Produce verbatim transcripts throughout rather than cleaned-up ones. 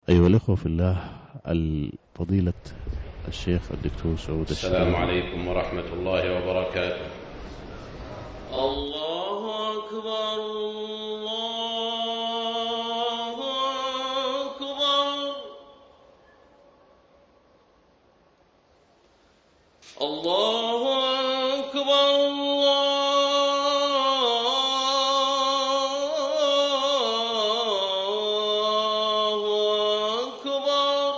أيها الأخوة في الله، الفضيلة الشيخ الدكتور سعود الشريف. السلام عليكم ورحمة الله وبركاته. الله أكبر الله أكبر الله أكبر الله أكبر.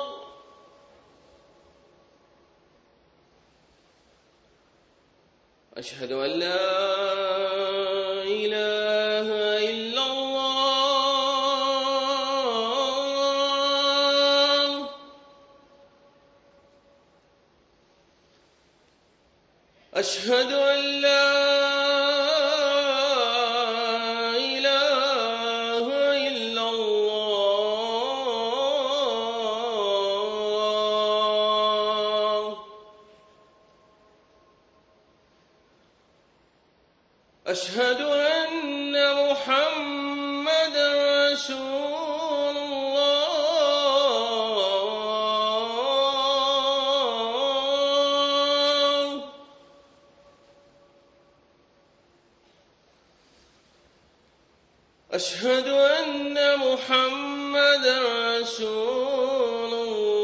أشهد أن لا إله إلا الله. أشهد أن لا إله إلا الله. أشهد أن محمدًا رسول الله. أشهد أن محمدًا رسول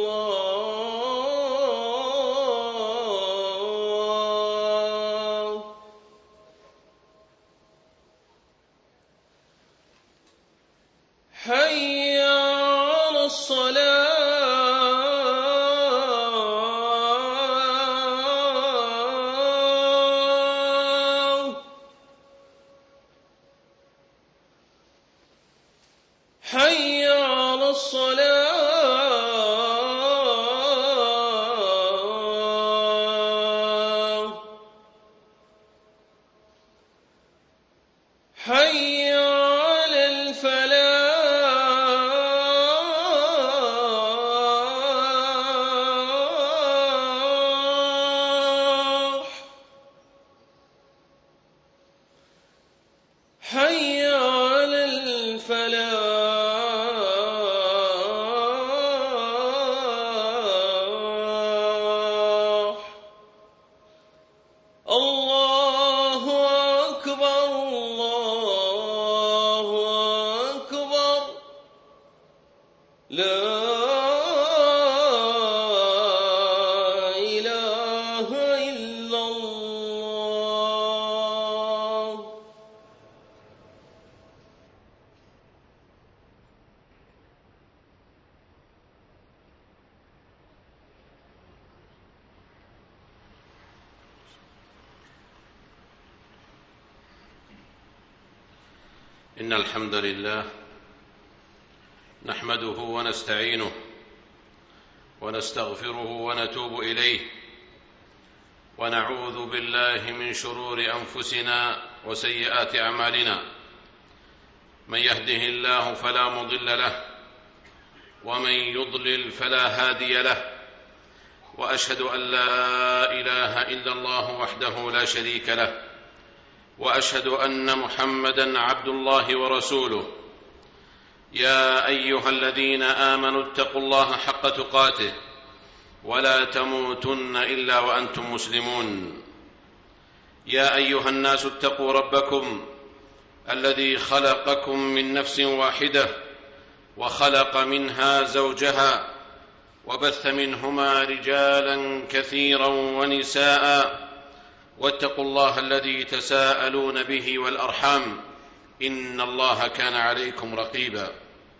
الله. حي على الصلاة. حي على الصلاة. حي على الفلاح. حي على الفلاح. الله أكبر الله أكبر. لا إله إلا الله. إن الحمد لله نحمده ونستعينه ونستغفره ونتوب إليه، ونعوذ بالله من شرور أنفسنا وسيئات أعمالنا. من يهده الله فلا مضل له، ومن يضلل فلا هادي له. وأشهد أن لا إله إلا الله وحده لا شريك له، وأشهد أن محمدًا عبد الله ورسوله. يا أيها الذين آمنوا اتقوا الله حق تقاته ولا تموتن إلا وأنتم مسلمون. يا أيها الناس اتقوا ربكم الذي خلقكم من نفس واحدة، وخلق منها زوجها، وبث منهما رجالا كثيرا ونساء. واتقوا الله الذي تساءلون به والأرحام، إن الله كان عليكم رقيبا.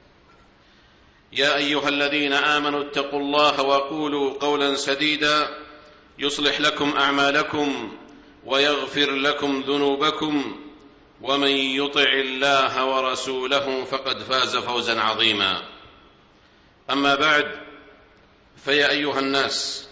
يا أيها الذين آمنوا اتقوا الله وقولوا قولا سديدا يصلح لكم أعمالكم ويغفر لكم ذنوبكم، ومن يطع الله ورسوله فقد فاز فوزا عظيما. أما بعد، فيا أيها الناس،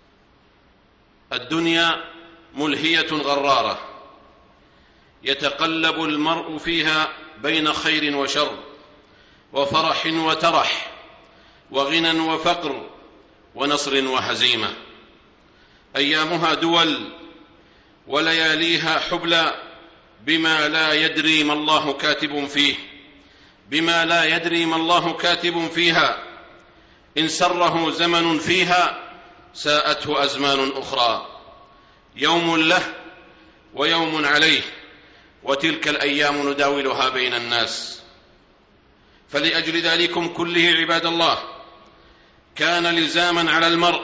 الدنيا ملهية غرارة يتقلب المرء فيها بين خير وشر، وفرح وترح، وغنى وفقر، ونصر وهزيمة. أيامها دول ولياليها حبلى، بما لا يدري ما الله كاتب فيه بما لا يدري ما الله كاتب فيها. إن سره زمن فيها ساءته أزمان أخرى، يوم له ويوم عليه، وتلك الأيام نداولها بين الناس. فلأجل ذلكم كله عباد الله كان لزاما على المرء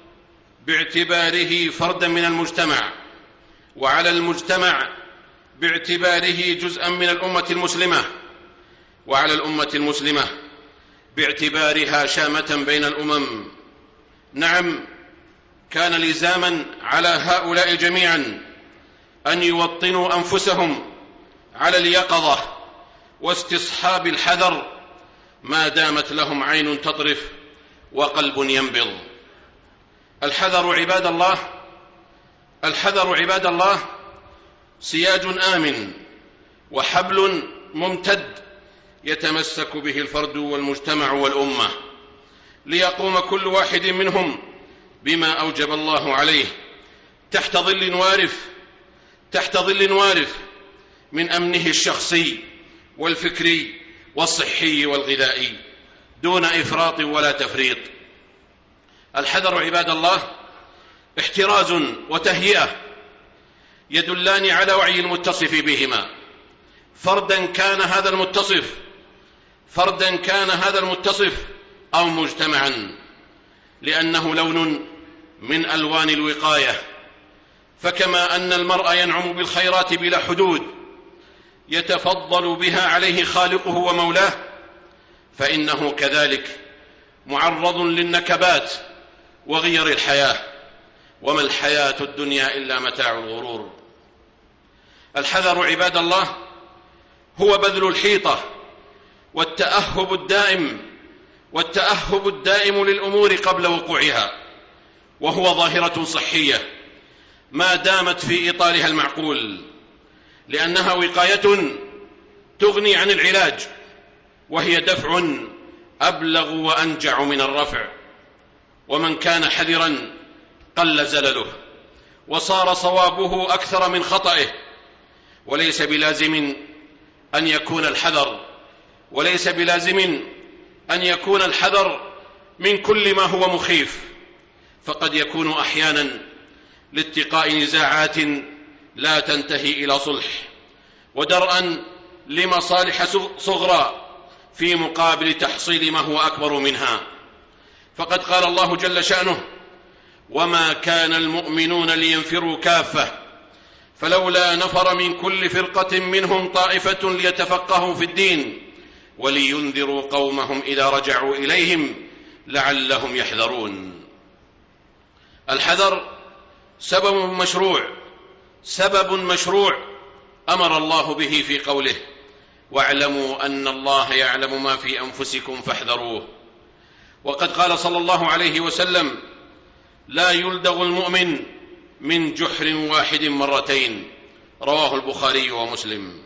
باعتباره فردا من المجتمع، وعلى المجتمع باعتباره جزءا من الأمة المسلمة، وعلى الأمة المسلمة باعتبارها شامة بين الأمم. نعم، كان لزاما على هؤلاء جميعا أن يوطنوا أنفسهم على اليقظة واستصحاب الحذر ما دامت لهم عين تطرف وقلب ينبض. الحذر عباد الله الحذر عباد الله سياج آمن وحبل ممتد يتمسك به الفرد والمجتمع والأمة، ليقوم كل واحد منهم بما أوجب الله عليه تحت ظل وارف تحت ظل وارف من أمنه الشخصي والفكري والصحي والغذائي دون إفراط ولا تفريط. الحذر عباد الله احتراز وتهيئة يدلان على وعي المتصف بهما، فردا كان هذا المتصف فردا كان هذا المتصف أو مجتمعا، لأنه لون من ألوان الوقاية. فكما أن المرء ينعم بالخيرات بلا حدود يتفضل بها عليه خالقه ومولاه، فإنه كذلك معرض للنكبات وغير الحياة، وما الحياة الدنيا إلا متاع الغرور. الحذر عباد الله هو بذل الحيطة والتأهب الدائم والتأهب الدائم للأمور قبل وقوعها، وهو ظاهرة صحية ما دامت في إطارها المعقول، لأنها وقاية تغني عن العلاج، وهي دفع أبلغ وأنجع من الرفع. ومن كان حذرا قل زلله وصار صوابه أكثر من خطئه. وليس بلازم أن يكون الحذر وليس بلازم أن يكون الحذر من كل ما هو مخيف، فقد يكون أحيانا لاتقاء نزاعات لا تنتهي إلى صلح، ودرءا لمصالح صغرى في مقابل تحصيل ما هو أكبر منها. فقد قال الله جل شأنه: وما كان المؤمنون لينفروا كافة فلولا نفر من كل فرقة منهم طائفة ليتفقهوا في الدين ولينذروا قومهم إذا رجعوا إليهم لعلهم يحذرون. الحذر سبب مشروع سبب مشروع أمر الله به في قوله: واعلموا أن الله يعلم ما في أنفسكم فاحذروه. وقد قال صلى الله عليه وسلم: لا يلدغ المؤمن من جحر واحد مرتين، رواه البخاري ومسلم.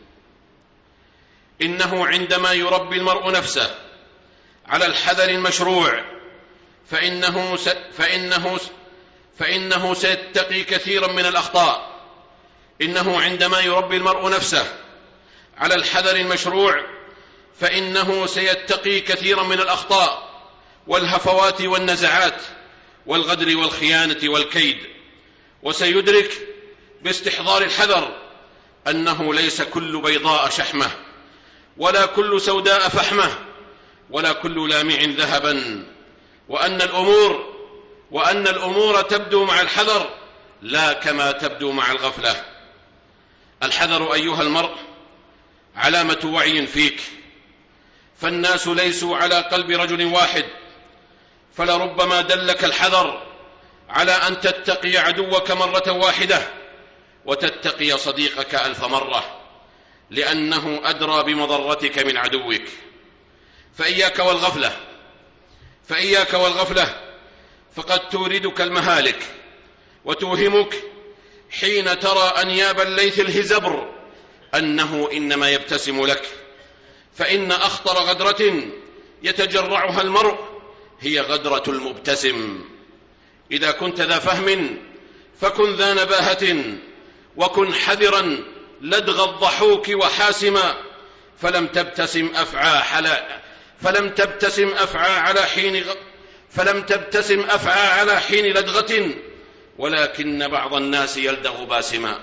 إنه عندما يربي المرء نفسه على الحذر المشروع فإنه, س... فإنه... فإنه سيتقي كثيرا من الأخطاء. إنه عندما يربي المرء نفسه على الحذر المشروع فإنه سيتقي كثيرا من الأخطاء والهفوات والنزعات والغدر والخيانة والكيد، وسيدرك باستحضار الحذر أنه ليس كل بيضاء شحمة، ولا كل سوداء فحمة، ولا كل لامع ذهبا، وأن الأمور وأن الأمور تبدو مع الحذر لا كما تبدو مع الغفلة. الحذر أيها المرء علامة وعي فيك، فالناس ليسوا على قلب رجل واحد، فلربما دلك الحذر على أن تتقي عدوك مرة واحدة وتتقي صديقك ألف مرة، لأنه أدرى بمضرتك من عدوك. فإياك والغفلة فإياك والغفلة فقد توردك المهالك وتوهمك حين ترى أنياب الليث الهزبر أنه إنما يبتسم لك، فإن أخطر غدرة يتجرعها المرء هي غدرة المبتسم. إذا كنت ذا فهم فكن ذا نباهة، وكن حذرا لدغ الضحوك وحاسما، فلم تبتسم أفعى حلا فلم تبتسم أفعى على حين غ... فلم تبتسم أفعى على حين لدغة، ولكن بعض الناس يلدغ باسما.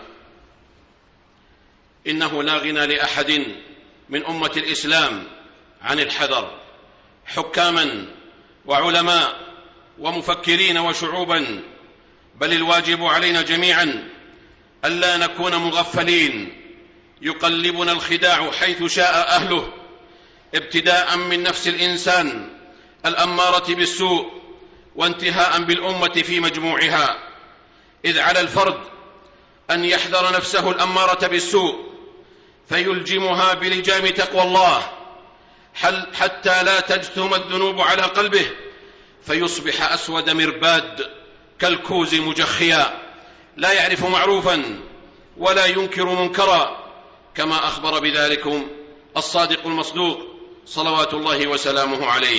إنه لا غنى لأحد من أمة الإسلام عن الحذر، حكاما وعلماء ومفكرين وشعوبا، بل الواجب علينا جميعا ألا نكون مغفلين يقلبنا الخداع حيث شاء أهله، ابتداء من نفس الإنسان الأمارة بالسوء، وانتهاء بالأمة في مجموعها. إذ على الفرد أن يحذر نفسه الأمارة بالسوء فيلجمها بلجام تقوى الله حتى لا تجثم الذنوب على قلبه فيصبح أسود مرباد كالكوز مجخيا، لا يعرف معروفا ولا ينكر منكرا، كما أخبر بذلكم الصادق المصدوق صلوات الله وسلامه عليه.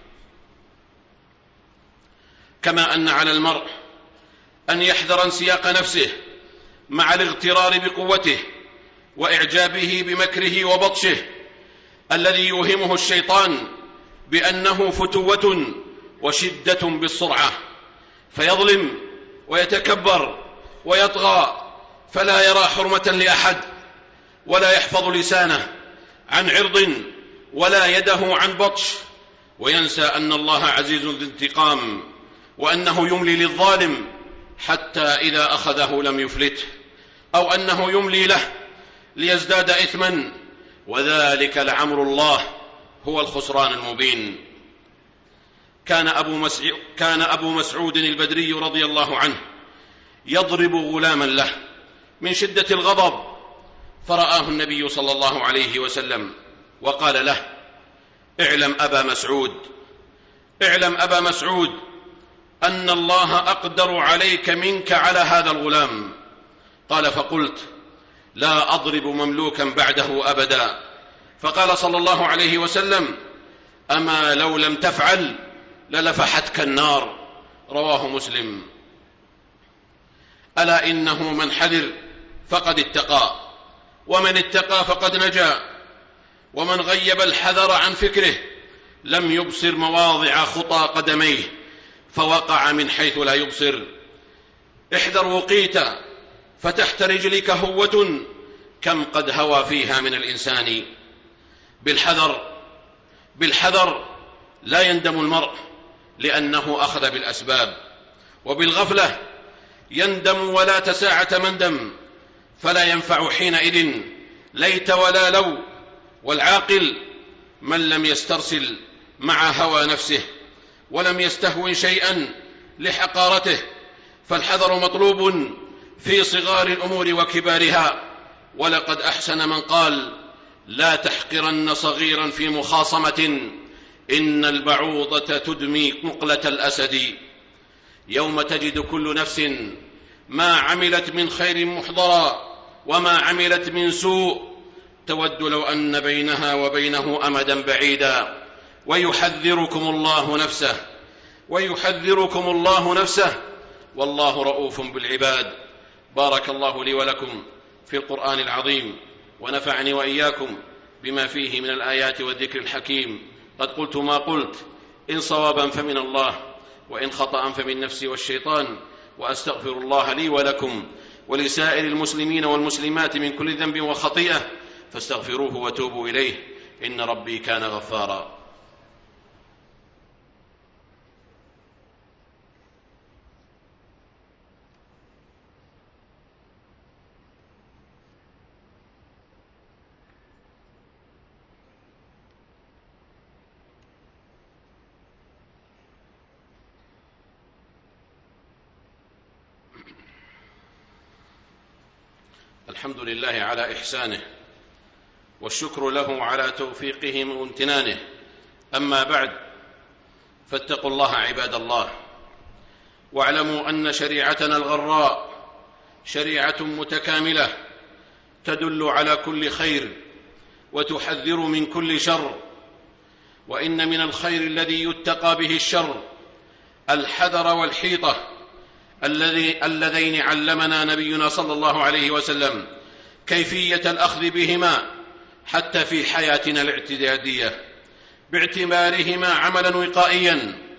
كما أن على المرء أن يحذر انسياق نفسه مع الاغترار بقوته وإعجابه بمكره وبطشه الذي يوهمه الشيطان بأنه فتوة وشدة بالسرعة، فيظلم ويتكبر ويطغى، فلا يرى حرمة لأحد، ولا يحفظ لسانه عن عرض ولا يده عن بطش، وينسى أن الله عزيز ذو انتقام، وأنه يملي للظالم حتى إذا أخذه لم يفلته، أو أنه يملي له ليزداد إثما، وذلك لعمر الله هو الخسران المبين. كان أبو مسعود, كان أبو مسعود البدري رضي الله عنه يضرب غلاما له من شدة الغضب، فرآه النبي صلى الله عليه وسلم وقال له: اعلم أبا مسعود اعلم أبا مسعود أن الله أقدر عليك منك على هذا الغلام. قال: فقلت: لا أضرب مملوكا بعده أبدا. فقال صلى الله عليه وسلم: أما لو لم تفعل للفحتك النار. رواه مسلم. ألا إنه من حذر فقد اتقى، ومن اتقى فقد نجا، ومن غيب الحذر عن فكره لم يبصر مواضع خطى قدميه فوقع من حيث لا يبصر. احذر وقيت فتحت رجلك هوة كم قد هوى فيها من الإنسان. بالحذر بالحذر لا يندم المرء لأنه أخذ بالأسباب، وبالغفلة يندم ولا تساعة مندم، فلا ينفع حينئذ ليت ولا لو. والعاقل من لم يسترسل مع هوى نفسه ولم يستهون شيئا لحقارته، فالحذر مطلوب في صغار الأمور وكبارها. ولقد أحسن من قال: لا تحقرن صغيرا في مخاصمة، إن البعوضة تدمي مقلة الأسد. يوم تجد كل نفس ما عملت من خير محضرا وما عملت من سوء، تود لو أن بينها وبينه أمدا بعيدا. ويحذركم الله نفسه ويحذركم الله نفسه والله رؤوف بالعباد. بارك الله لي ولكم في القرآن العظيم، ونفعني وإياكم بما فيه من الآيات والذكر الحكيم. قد قلت ما قلت، إن صوابا فمن الله، وإن خطأ فمن نفسي والشيطان، وأستغفر الله لي ولكم ولسائر المسلمين والمسلمات من كل ذنب وخطيئة، فاستغفروه وتوبوا إليه، إن ربي كان غفارا. الحمد لله على إحسانه، والشكر له على توفيقه وامتنانه. أما بعد، فاتقوا الله عباد الله، واعلموا أن شريعتنا الغراء شريعة متكاملة تدل على كل خير وتحذر من كل شر. وإن من الخير الذي يتقى به الشر الحذر والحيطة الذي اللذين علمنا نبينا صلى الله عليه وسلم كيفية الأخذ بهما حتى في حياتنا الاعتيادية، باعتبارهما عملا وقائيا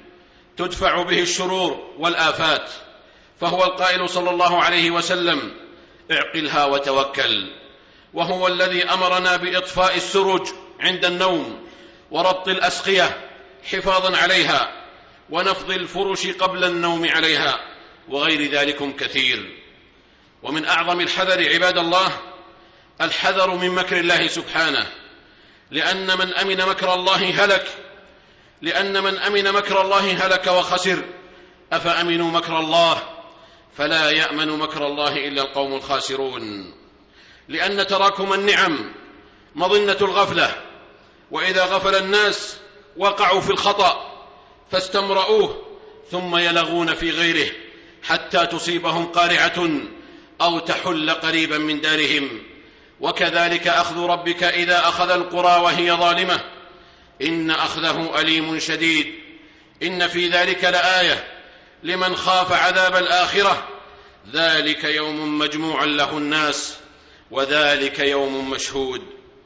تدفع به الشرور والآفات، فهو القائل صلى الله عليه وسلم: اعقلها وتوكل. وهو الذي أمرنا بإطفاء السرج عند النوم، وربط الأسقية حفاظا عليها، ونفض الفرش قبل النوم عليها، وغير ذلك كثير. ومن أعظم الحذر عباد الله الحذر من مكر الله سبحانه، لأن من أمن مكر الله هلك لأن من أمن مكر الله هلك وخسر. أفأمنوا مكر الله فلا يأمن مكر الله إلا القوم الخاسرون. لأن تراكم النعم مظنة الغفلة، وإذا غفل الناس وقعوا في الخطأ فاستمرؤوه، ثم يلغون في غيره حتى تصيبهم قارعة أو تحل قريبا من دارهم. وكذلك أخذ ربك إذا أخذ القرى وهي ظالمة، إن أخذه أليم شديد. إن في ذلك لآية لمن خاف عذاب الآخرة، ذلك يوم مجموع له الناس، وذلك يوم مشهود.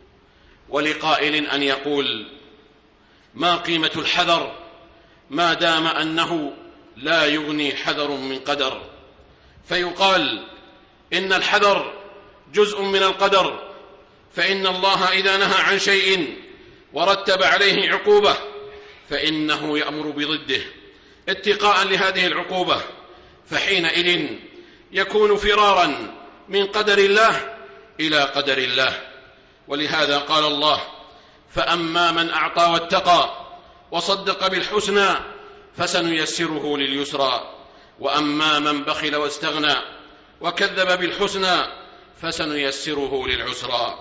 ولقائل أن يقول: ما قيمة الحذر ما دام أنه لا يغني حذر من قدر؟ فيقال: إن الحذر جزء من القدر، فإن الله إذا نهى عن شيء ورتب عليه عقوبة فإنه يأمر بضده اتقاء لهذه العقوبة، فحينئذ يكون فرارا من قدر الله إلى قدر الله. ولهذا قال الله: فأما من أعطى واتقى وصدق بالحسنى فسنيسره لليسرى، وأما من بخل واستغنى وكذب بالحسنى فسنيسره للعسرى.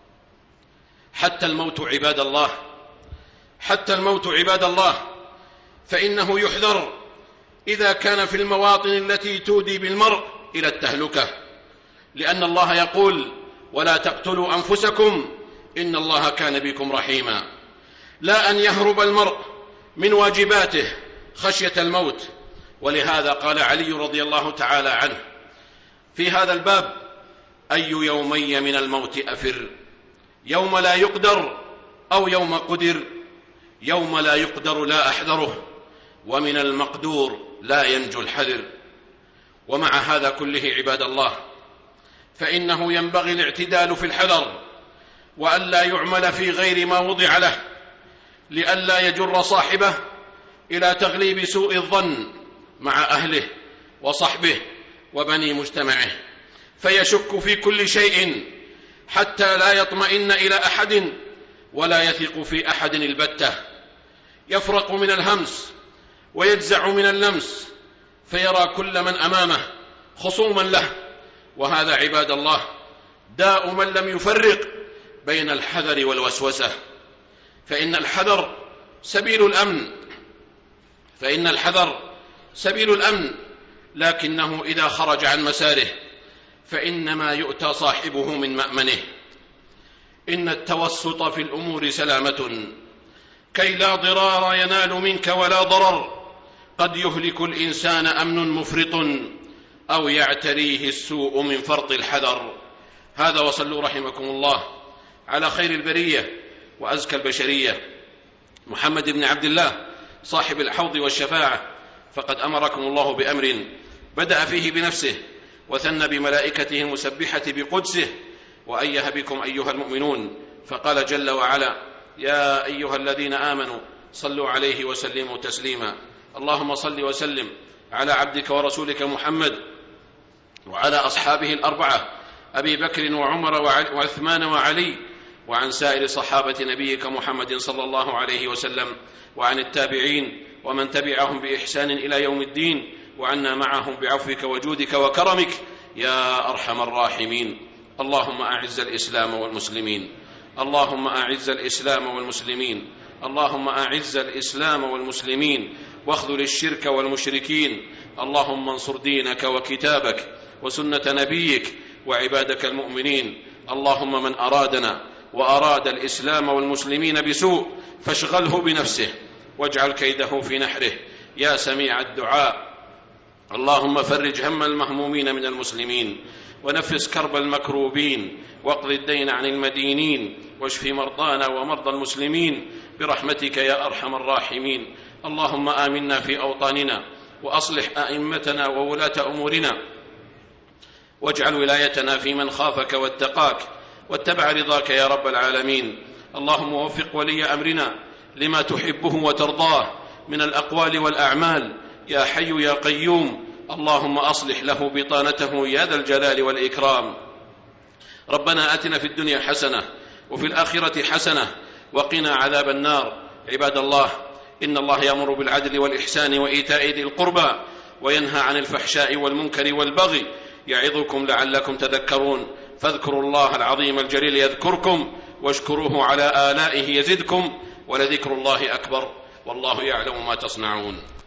حتى الموت عباد الله حتى الموت عباد الله فإنه يحذر إذا كان في المواطن التي تودي بالمرء إلى التهلكة، لأن الله يقول: ولا تقتلوا أنفسكم إن الله كان بكم رحيما. لا أن يهرب المرء من واجباته خشية الموت. ولهذا قال علي رضي الله تعالى عنه في هذا الباب: أي يومي من الموت أفر، يوم لا يقدر أو يوم قدر، يوم لا يقدر لا أحذره، ومن المقدور لا ينجو الحذر. ومع هذا كله عباد الله فإنه ينبغي الاعتدال في الحذر، وألا يعمل في غير ما وضع له، لئلا يجر صاحبه إلى تغليب سوء الظن مع أهله وصحبه وبني مجتمعه، فيشك في كل شيء حتى لا يطمئن إلى أحد ولا يثق في أحد البتة، يفرق من الهمس ويجزع من اللمس، فيرى كل من أمامه خصوما له. وهذا عباد الله داء من لم يفرق بين الحذر والوسوسة. فإن الحذر سبيل الأمن فإن الحذر سبيل الأمن لكنه إذا خرج عن مساره فإنما يؤتى صاحبه من مأمنه. إن التوسط في الأمور سلامة، كي لا ضرار ينال منك ولا ضرر. قد يهلك الإنسان أمن مفرط أو يعتريه السوء من فرط الحذر. هذا، وصلوا رحمكم الله على خير البرية وأزكى البشرية محمد بن عبد الله صاحب الحوض والشفاعة، فقد أمركم الله بأمر بدأ فيه بنفسه وثنى بملائكته المسبحة بقدسه، وأيه بكم أيها المؤمنون، فقال جل وعلا: يا أيها الذين آمنوا صلوا عليه وسلموا تسليما. اللهم صل وسلم على عبدك ورسولك محمد وعلى أصحابه الأربعة أبي بكر وعمر وعثمان وعلي، وعن سائر صحابة نبيك محمد صلى الله عليه وسلم، وعن التابعين ومن تبعهم بإحسان إلى يوم الدين، وعنا معهم بعفوك وجودك وكرمك يا أرحم الراحمين. اللهم أعز الإسلام والمسلمين اللهم أعز الإسلام والمسلمين اللهم أعز الإسلام والمسلمين واخذل الشرك والمشركين. اللهم انصر دينك وكتابك وسنة نبيك وعبادك المؤمنين. اللهم من أرادنا وأراد الإسلام والمسلمين بسوء فاشغله بنفسه واجعل كيده في نحره يا سميع الدعاء. اللهم فرج هم المهمومين من المسلمين ونفس كرب المكروبين واقض الدين عن المدينين واشف مرضانا ومرضى المسلمين برحمتك يا أرحم الراحمين. اللهم آمنا في أوطاننا وأصلح أئمتنا وولاة أمورنا، واجعل ولايتنا في من خافك واتقاك واتبع رضاك يا رب العالمين. اللهم وفق ولي أمرنا لما تحبه وترضاه من الأقوال والأعمال يا حي يا قيوم. اللهم أصلح له بطانته يا ذا الجلال والإكرام. ربنا آتنا في الدنيا حسنة وفي الآخرة حسنة وقنا عذاب النار. عباد الله، إن الله يأمر بالعدل والإحسان وإيتاء ذي القربى وينهى عن الفحشاء والمنكر والبغي يعظكم لعلكم تذكرون. فاذكروا الله العظيم الجليل يذكركم واشكروه على آلائه يزدكم ولذكر الله أكبر والله يعلم ما تصنعون.